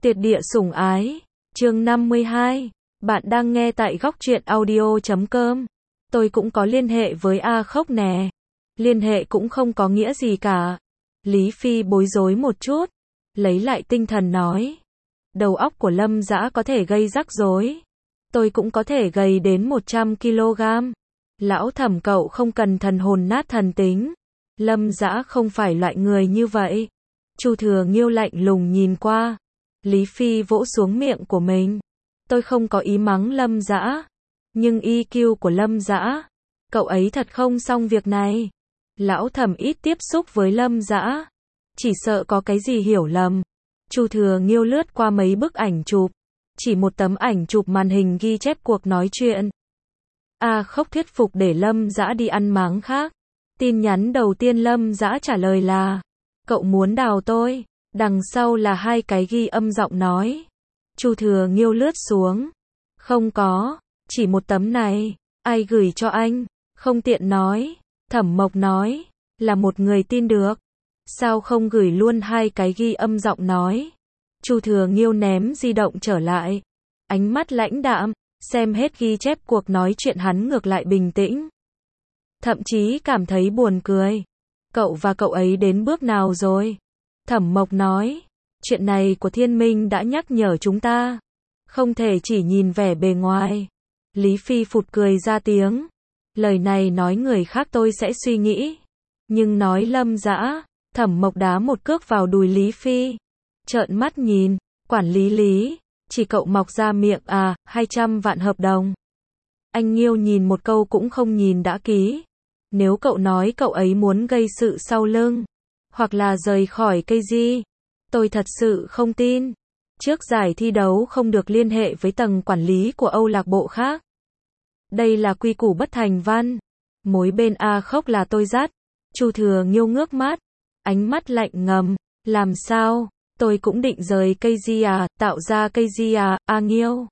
Tuyệt địa sủng ái, chương 52. Bạn đang nghe tại góc truyện audio.com. Tôi cũng có liên hệ với A Khốc nè. Liên hệ cũng không có nghĩa gì cả. Lý Phi bối rối một chút, lấy lại tinh thần nói. Đầu óc của Lâm Dã có thể gây rắc rối. Tôi cũng có thể gầy đến 100 kg. Lão Thẩm cậu không cần thần hồn nát thần tính. Lâm Dã không phải loại người như vậy. Chu Thừa Nghiêu lạnh lùng nhìn qua. Lý Phi vỗ xuống miệng của mình. Tôi không có ý mắng Lâm Dã, nhưng EQ của Lâm Dã, cậu ấy thật không xong việc này. Lão Thẩm ít tiếp xúc với Lâm Dã, chỉ sợ có cái gì hiểu lầm. Chu Thừa Nghiêu lướt qua mấy bức ảnh chụp, chỉ một tấm ảnh chụp màn hình ghi chép cuộc nói chuyện. A Khốc thuyết phục để Lâm Dã đi ăn máng khác. Tin nhắn đầu tiên Lâm Dã trả lời là: cậu muốn đào tôi. Đằng sau là hai cái ghi âm giọng nói. Chu Thừa Nghiêu lướt xuống. Không có, chỉ một tấm này. Ai gửi cho anh? Không tiện nói. Thẩm Mộc nói, là một người tin được. Sao không gửi luôn hai cái ghi âm giọng nói? Chu Thừa Nghiêu ném di động trở lại. Ánh mắt lãnh đạm, xem hết ghi chép cuộc nói chuyện hắn ngược lại bình tĩnh. Thậm chí cảm thấy buồn cười. Cậu và cậu ấy đến bước nào rồi? Thẩm Mộc nói, chuyện này của Thiên Minh đã nhắc nhở chúng ta. Không thể chỉ nhìn vẻ bề ngoài. Lý Phi phụt cười ra tiếng. Lời này nói người khác tôi sẽ suy nghĩ. Nhưng nói Lâm Dã, Thẩm Mộc đá một cước vào đùi Lý Phi. Trợn mắt nhìn, quản lý Lý, chỉ cậu mọc ra miệng à, 200 vạn hợp đồng. Anh Nghiêu nhìn một câu cũng không nhìn đã ký. Nếu cậu nói cậu ấy muốn gây sự sau lưng, hoặc là rời khỏi cây di, tôi thật sự không tin. Trước giải thi đấu không được liên hệ với tầng quản lý của Âu lạc bộ khác. Đây là quy củ bất thành văn. Mối bên A Khốc là tôi dắt. Chu Thừa Nghiêu ngước mắt, ánh mắt lạnh ngầm. Làm sao? Tôi cũng định rời cây di à, tạo ra cây di à, A Nghiêu.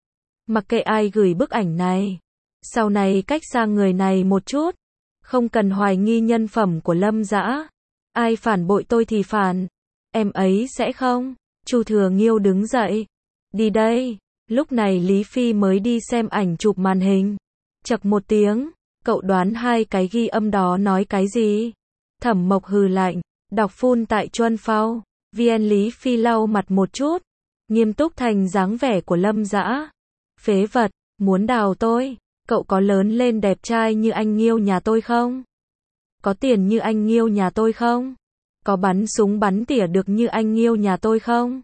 Mặc kệ ai gửi bức ảnh này. Sau này cách xa người này một chút. Không cần hoài nghi nhân phẩm của Lâm Dã. Ai phản bội tôi thì phản. Em ấy sẽ không. Chu Thừa Nghiêu đứng dậy. Đi đây. Lúc này Lý Phi mới đi xem ảnh chụp màn hình. Chậc một tiếng. Cậu đoán hai cái ghi âm đó nói cái gì? Thẩm Mộc hừ lạnh. Đọc phun tại Chuân Phao. VN. Lý Phi lau mặt một chút. Nghiêm túc thành dáng vẻ của Lâm Dã. Phế vật. Muốn đào tôi. Cậu có lớn lên đẹp trai như anh Nghiêu nhà tôi không? Có tiền như anh Nghiêu nhà tôi không? Có bắn súng bắn tỉa được như anh Nghiêu nhà tôi không?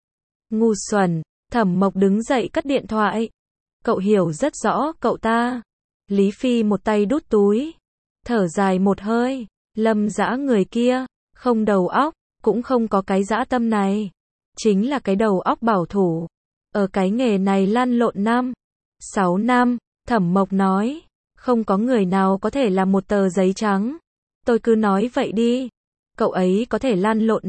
Ngu xuẩn. Thẩm Mộc đứng dậy cất điện thoại. Cậu hiểu rất rõ cậu ta. Lý Phi một tay đút túi. Thở dài một hơi. Lâm Dã người kia. Không đầu óc. Cũng không có cái dã tâm này. Chính là cái đầu óc bảo thủ. Ở cái nghề này lăn lộn 6 năm. Thẩm Mộc nói. Không có người nào có thể làm một tờ giấy trắng. Tôi cứ nói vậy đi. Cậu ấy có thể lăn lộn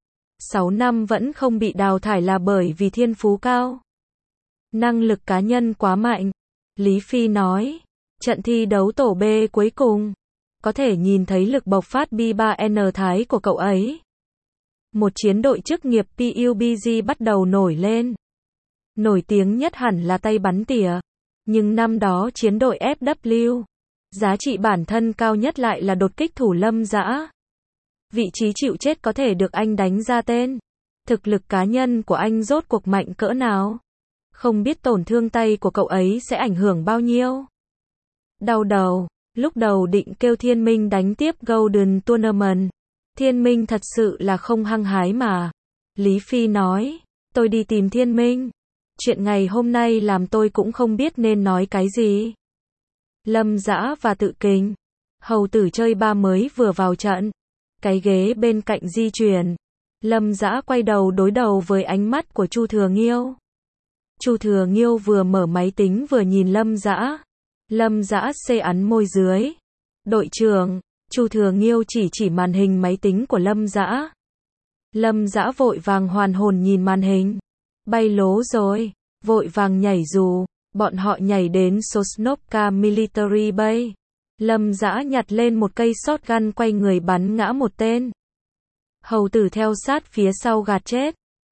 6 năm vẫn không bị đào thải là bởi vì thiên phú cao. Năng lực cá nhân quá mạnh. Lý Phi nói. Trận thi đấu tổ B cuối cùng. Có thể nhìn thấy lực bộc phát B3N Thái của cậu ấy. Một chiến đội chức nghiệp PUBG bắt đầu nổi lên. Nổi tiếng nhất hẳn là tay bắn tỉa. Nhưng năm đó chiến đội FW. Giá trị bản thân cao nhất lại là đột kích thủ Lâm Dã. Vị trí chịu chết có thể được anh đánh ra tên. Thực lực cá nhân của anh rốt cuộc mạnh cỡ nào? Không biết tổn thương tay của cậu ấy sẽ ảnh hưởng bao nhiêu? Đau đầu. Lúc đầu định kêu Thiên Minh đánh tiếp Golden Tournament. Thiên Minh thật sự là không hăng hái mà. Lý Phi nói. Tôi đi tìm Thiên Minh. Chuyện ngày hôm nay làm tôi cũng không biết nên nói cái gì. Lâm Dã và Tự Kình. Hầu tử chơi ba mới vừa vào trận. Cái ghế bên cạnh di chuyển. Lâm Dã quay đầu đối đầu với ánh mắt của Chu Thừa Nghiêu. Chu Thừa Nghiêu vừa mở máy tính vừa nhìn Lâm Dã. Lâm Dã xê ắn môi dưới. Đội trưởng. Chu Thừa Nghiêu chỉ màn hình máy tính của Lâm Dã. Lâm Dã vội vàng hoàn hồn nhìn màn hình. Bay lố rồi. Vội vàng nhảy dù. Bọn họ nhảy đến Sosnovka Military Bay. Lâm Dã nhặt lên một cây shotgun quay người bắn ngã một tên. Hầu tử theo sát phía sau gạt chết.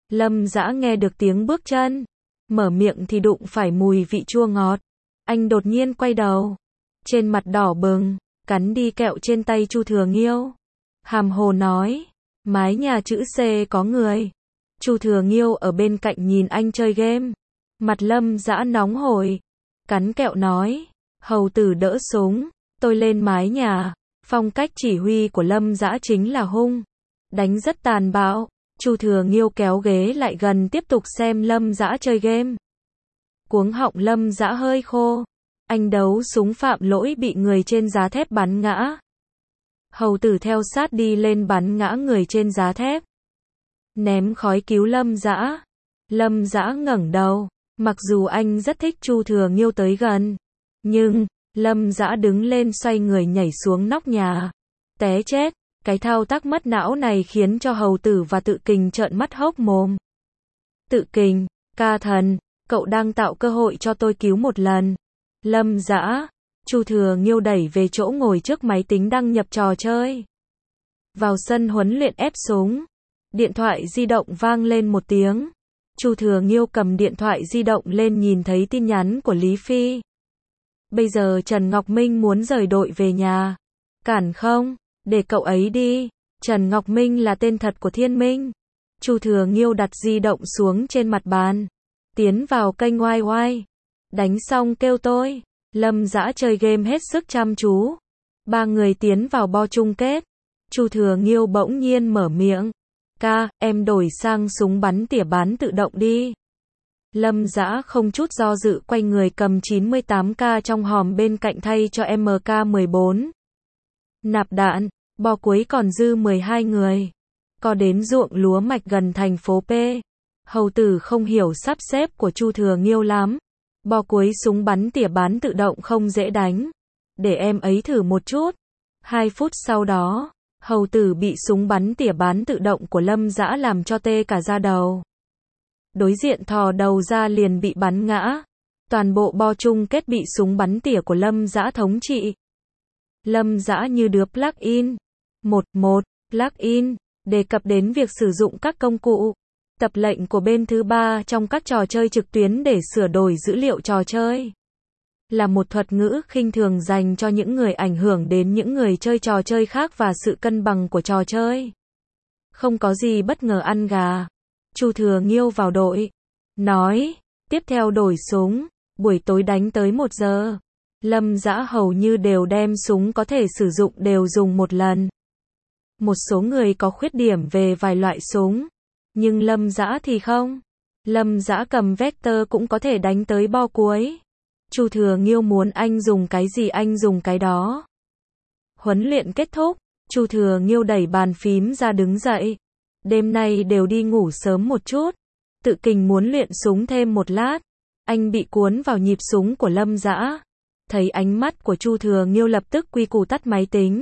Lâm Dã nghe được tiếng bước chân, mở miệng thì đụng phải mùi vị chua ngọt. Anh đột nhiên quay đầu, trên mặt đỏ bừng, cắn đi kẹo trên tay Chu Thừa Nghiêu. Hàm hồ nói, mái nhà chữ C có người. Chu Thừa Nghiêu ở bên cạnh nhìn anh chơi game. Mặt Lâm Dã nóng hổi, cắn kẹo nói, hầu tử đỡ súng, tôi lên mái nhà. Phong cách chỉ huy của Lâm Dã chính là hung, đánh rất tàn bạo. Chu Thừa Nghiêu kéo ghế lại gần tiếp tục xem Lâm Dã chơi game. Cuống họng Lâm Dã hơi khô. Anh đấu súng phạm lỗi bị người trên giá thép bắn ngã. Hầu tử theo sát đi lên bắn ngã người trên giá thép. Ném khói cứu Lâm Dã. Lâm Dã ngẩng đầu. Mặc dù anh rất thích Chu Thừa Nghiêu tới gần, nhưng Lâm Dã đứng lên xoay người nhảy xuống nóc nhà. Té chết. Cái thao tác mất não này khiến cho hầu tử và Tự Kình trợn mắt hốc mồm. Tự Kình, ca thần, cậu đang tạo cơ hội cho tôi cứu một lần. Lâm Dã, Chu Thừa Nghiêu đẩy về chỗ ngồi trước máy tính đăng nhập trò chơi. Vào sân huấn luyện ép súng. Điện thoại di động vang lên một tiếng. Chu Thừa Nghiêu cầm điện thoại di động lên nhìn thấy tin nhắn của Lý Phi. Bây giờ Trần Ngọc Minh muốn rời đội về nhà. Cản không? Để cậu ấy đi. Trần Ngọc Minh là tên thật của Thiên Minh. Chu Thừa Nghiêu đặt di động xuống trên mặt bàn. Tiến vào kênh YY. Đánh xong kêu tôi. Lâm Dã chơi game hết sức chăm chú. Ba người tiến vào bo chung kết. Chu Thừa Nghiêu bỗng nhiên mở miệng. Ca, em đổi sang súng bắn tỉa bán tự động đi. Lâm Dã không chút do dự quay người cầm 98K trong hòm bên cạnh thay cho MK14. Nạp đạn, bo cuối còn dư 12 người. Có đến ruộng lúa mạch gần thành phố P. Hầu tử không hiểu sắp xếp của Chu Thừa Nghiêu lắm. Bo cuối súng bắn tỉa bán tự động không dễ đánh. Để em ấy thử một chút. 2 phút sau đó, hầu tử bị súng bắn tỉa bán tự động của Lâm Dã làm cho tê cả da đầu. Đối diện thò đầu ra liền bị bắn ngã. Toàn bộ bo chung kết bị súng bắn tỉa của Lâm Dã thống trị. Lâm Dã như đứa plug-in. 11. Plug-in, đề cập đến việc sử dụng các công cụ, tập lệnh của bên thứ ba trong các trò chơi trực tuyến để sửa đổi dữ liệu trò chơi. Là một thuật ngữ khinh thường dành cho những người ảnh hưởng đến những người chơi trò chơi khác và sự cân bằng của trò chơi. Không có gì bất ngờ ăn gà. Chu Thừa Nghiêu vào đội. Nói, tiếp theo đổi súng, buổi tối đánh tới 1 giờ. Lâm Dã hầu như đều đem súng có thể sử dụng đều dùng một lần. Một số người có khuyết điểm về vài loại súng, nhưng Lâm Dã thì không. Lâm Dã cầm Vector cũng có thể đánh tới bo cuối. Chu Thừa Nghiêu muốn anh dùng cái gì anh dùng cái đó. Huấn luyện kết thúc, Chu Thừa Nghiêu đẩy bàn phím ra đứng dậy. Đêm nay đều đi ngủ sớm một chút. Tự Kình muốn luyện súng thêm một lát. Anh bị cuốn vào nhịp súng của Lâm Dã. Thấy ánh mắt của Chu Thừa Nghiêu lập tức quy củ tắt máy tính.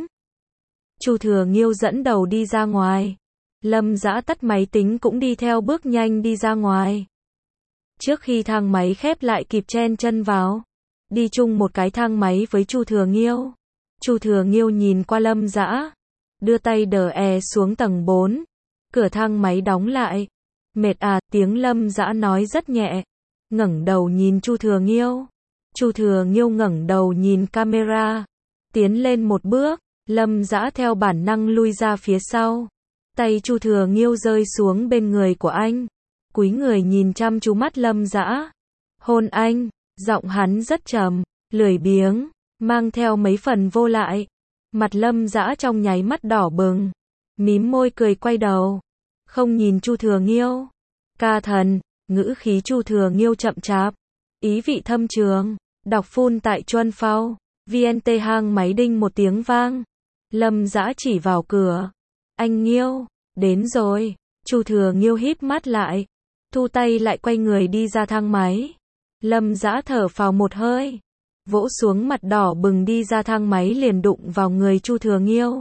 Chu Thừa Nghiêu dẫn đầu đi ra ngoài. Lâm Dã tắt máy tính cũng đi theo bước nhanh đi ra ngoài. Trước khi thang máy khép lại kịp chen chân vào. Đi chung một cái thang máy với Chu Thừa Nghiêu. Chu Thừa Nghiêu nhìn qua Lâm Dã. Đưa tay đè xuống tầng 4. Cửa thang máy đóng lại. Mệt à, tiếng Lâm Dã nói rất nhẹ. Ngẩng đầu nhìn Chu Thừa Nghiêu. Chu Thừa Nghiêu ngẩng đầu nhìn camera. Tiến lên một bước. Lâm Dã theo bản năng lui ra phía sau. Tay Chu Thừa Nghiêu rơi xuống bên người của anh. Cúi người nhìn chăm chú mắt Lâm Dã. Hôn anh. Giọng hắn rất trầm, lười biếng, mang theo mấy phần vô lại. Mặt Lâm Dã trong nháy mắt đỏ bừng. Mím môi cười quay đầu. Không nhìn Chu Thừa Nghiêu. Ca thần, ngữ khí Chu Thừa Nghiêu chậm chạp. Ý vị thâm trường. Đọc phun tại Chuân Phao. VNT hang máy đinh một tiếng vang. Lâm Dã chỉ vào cửa. Anh Nghiêu, đến rồi. Chu Thừa Nghiêu híp mắt lại. Thu tay lại quay người đi ra thang máy. Lâm Dã thở phào một hơi. Vỗ xuống mặt đỏ bừng đi ra thang máy liền đụng vào người Chu Thừa Nghiêu.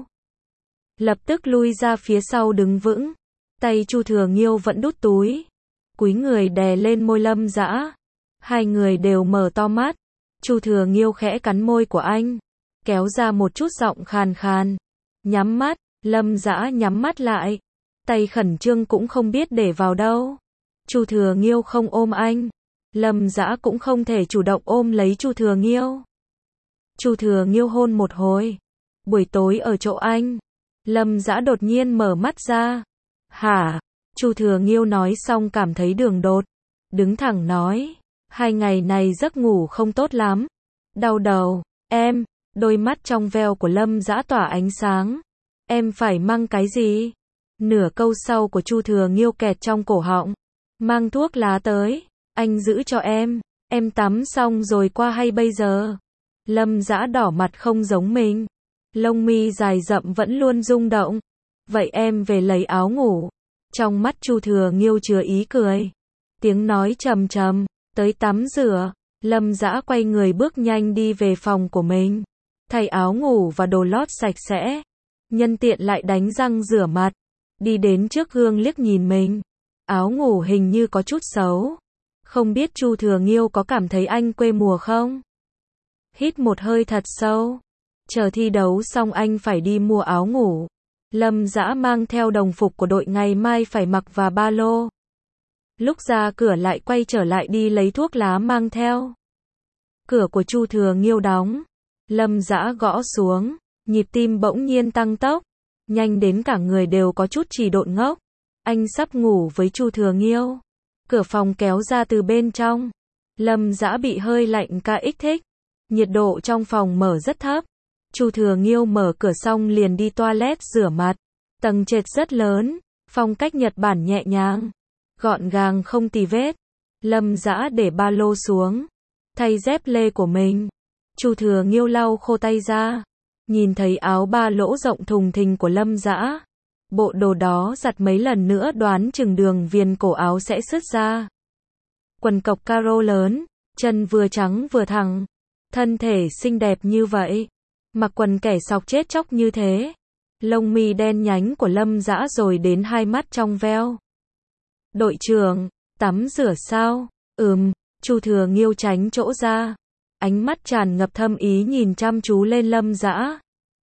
Lập tức lui ra phía sau đứng vững. Tay Chu Thừa Nghiêu vẫn đút túi. Cúi người đè lên môi Lâm Dã. Hai người đều mở to mắt. Chu Thừa Nghiêu khẽ cắn môi của anh. Kéo ra một chút giọng khàn khàn. Nhắm mắt, Lâm Dã nhắm mắt lại. tay khẩn trương cũng không biết để vào đâu. Chu Thừa Nghiêu không ôm anh, Lâm Dã cũng không thể chủ động ôm lấy Chu Thừa Nghiêu. Chu Thừa Nghiêu hôn một hồi. Buổi tối ở chỗ anh, Lâm Dã đột nhiên mở mắt ra. Hả? Chu Thừa Nghiêu nói xong cảm thấy đường đột, đứng thẳng nói, 2 ngày này giấc ngủ không tốt lắm, đau đầu. Em, đôi mắt trong veo của Lâm Dã tỏa ánh sáng. Em phải mang cái gì? Nửa câu sau của Chu Thừa Nghiêu kẹt trong cổ họng. Mang thuốc lá tới, anh giữ cho em tắm xong rồi qua hay bây giờ? Lâm Dã đỏ mặt không giống mình, lông mi dài rậm vẫn luôn rung động. Vậy em về lấy áo ngủ. Trong mắt Chu Thừa Nghiêu chứa ý cười. Tiếng nói trầm trầm, tới tắm rửa. Lâm Dã quay người bước nhanh đi về phòng của mình, thay áo ngủ và đồ lót sạch sẽ, nhân tiện lại đánh răng rửa mặt, đi đến trước gương liếc nhìn mình. Áo ngủ hình như có chút xấu. Không biết Chu Thừa Nghiêu có cảm thấy anh quê mùa không? Hít một hơi thật sâu. Chờ thi đấu xong anh phải đi mua áo ngủ. Lâm Dã mang theo đồng phục của đội ngày mai phải mặc và ba lô. Lúc ra cửa lại quay trở lại đi lấy thuốc lá mang theo. Cửa của Chu Thừa Nghiêu đóng. Lâm Dã gõ xuống, nhịp tim bỗng nhiên tăng tốc, nhanh đến cả người đều có chút trì độn ngốc. Anh sắp ngủ với Chu Thừa Nghiêu. Cửa phòng kéo ra từ bên trong. Lâm Dã bị hơi lạnh kích. Nhiệt độ trong phòng mở rất thấp. Chu Thừa Nghiêu mở cửa xong liền đi toilet rửa mặt. Tầng trệt rất lớn, phong cách Nhật Bản nhẹ nhàng, gọn gàng không tì vết. Lâm Dã để ba lô xuống, thay dép lê của mình. Chu Thừa Nghiêu lau khô tay ra, nhìn thấy áo ba lỗ rộng thùng thình của Lâm Dã. Bộ đồ đó giặt mấy lần nữa đoán chừng đường viền cổ áo sẽ sứt ra. Quần cộc caro lớn, chân vừa trắng vừa thẳng, thân thể xinh đẹp như vậy, mặc quần kẻ sọc chết chóc như thế. Lông mi đen nhánh của Lâm Dã rồi đến hai mắt trong veo. Đội trưởng, tắm rửa sao? Chu Thừa Nghiêu tránh chỗ ra, ánh mắt tràn ngập thâm ý nhìn chăm chú lên Lâm Dã.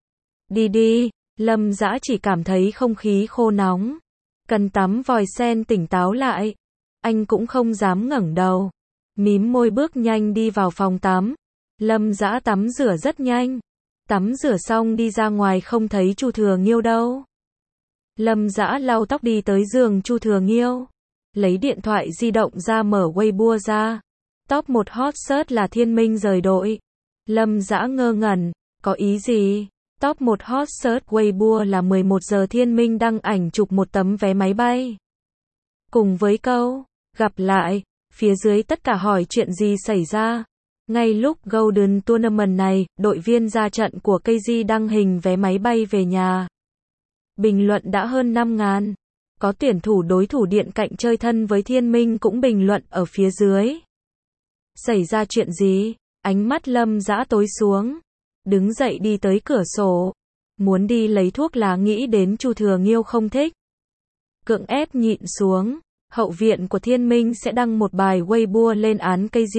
Đi, Lâm Dã chỉ cảm thấy không khí khô nóng, cần tắm vòi sen tỉnh táo lại. Anh cũng không dám ngẩng đầu, mím môi bước nhanh đi vào phòng tắm. Lâm Dã tắm rửa rất nhanh. Tắm rửa xong đi ra ngoài không thấy Chu Thừa Nghiêu đâu. Lâm Dã lau tóc đi tới giường Chu Thừa Nghiêu, lấy điện thoại di động ra mở Weibo ra. Top 1 hot search là Thiên Minh rời đội. Lâm Dã ngơ ngẩn, có ý gì? Top 1 hot search Weibo là 11 giờ Thiên Minh đăng ảnh chụp một tấm vé máy bay. Cùng với câu, gặp lại, phía dưới tất cả hỏi chuyện gì xảy ra. Ngay lúc Golden Tournament này, đội viên ra trận của KG đăng hình vé máy bay về nhà. Bình luận đã hơn 5.000. Có tuyển thủ đối thủ điện cạnh chơi thân với Thiên Minh cũng bình luận ở phía dưới. Xảy ra chuyện gì? Ánh mắt Lâm Dã tối xuống. Đứng dậy đi tới cửa sổ. Muốn đi lấy thuốc lá nghĩ đến Chu Thừa Nghiêu không thích. Cưỡng ép nhịn xuống. Hậu viện của Thiên Minh sẽ đăng một bài Weibo lên án KG.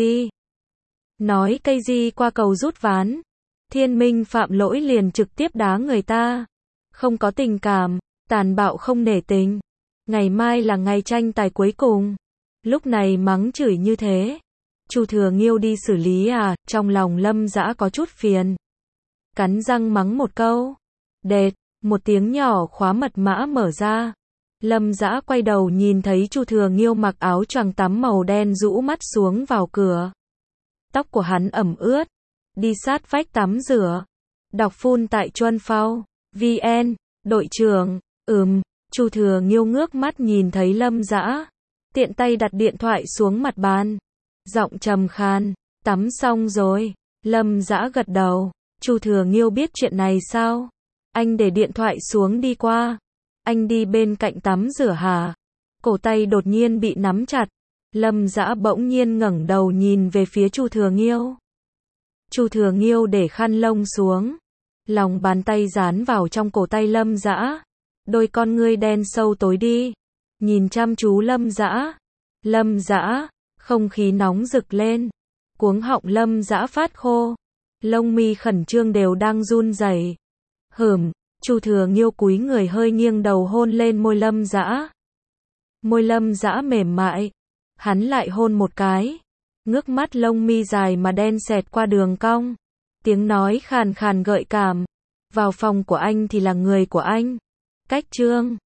Nói KG qua cầu rút ván. Thiên Minh phạm lỗi liền trực tiếp đá người ta. Không có tình cảm, tàn bạo không nể tình. Ngày mai là ngày tranh tài cuối cùng. Lúc này mắng chửi như thế. Chu Thừa Nghiêu đi xử lý à? Trong lòng Lâm Dã có chút phiền. Cắn răng mắng một câu. Đệt, một tiếng nhỏ khóa mật mã mở ra. Lâm Dã quay đầu nhìn thấy Chu Thừa Nghiêu mặc áo choàng tắm màu đen rũ mắt xuống vào cửa. Tóc của hắn ẩm ướt. Đi sát vách tắm rửa. Đọc full tại Chuân Phao VN. Đội trưởng, Chu Thừa Nghiêu ngước mắt nhìn thấy Lâm Dã. Tiện tay đặt điện thoại xuống mặt bàn. Giọng trầm khan, tắm xong rồi. Lâm Dã gật đầu. Chu Thừa Nghiêu biết chuyện này sao? Anh để điện thoại xuống đi qua. Anh đi bên cạnh tắm rửa hả? Cổ tay đột nhiên bị nắm chặt. Lâm Dã bỗng nhiên ngẩng đầu nhìn về phía Chu Thừa Nghiêu. Chu Thừa Nghiêu để khăn lông xuống. Lòng bàn tay dán vào trong cổ tay Lâm Dã. Đôi con ngươi đen sâu tối đi. Nhìn chăm chú Lâm Dã. Lâm Dã, không khí nóng rực lên. Cuống họng Lâm Dã phát khô. Lông mi khẩn trương đều đang run rẩy. Chu Thừa Nghiêu cúi người hơi nghiêng đầu hôn lên môi Lâm Dã. Môi Lâm Dã mềm mại, hắn lại hôn một cái, ngước mắt lông mi dài mà đen xẹt qua đường cong, tiếng nói khàn khàn gợi cảm, vào phòng của anh thì là người của anh. Cách Trương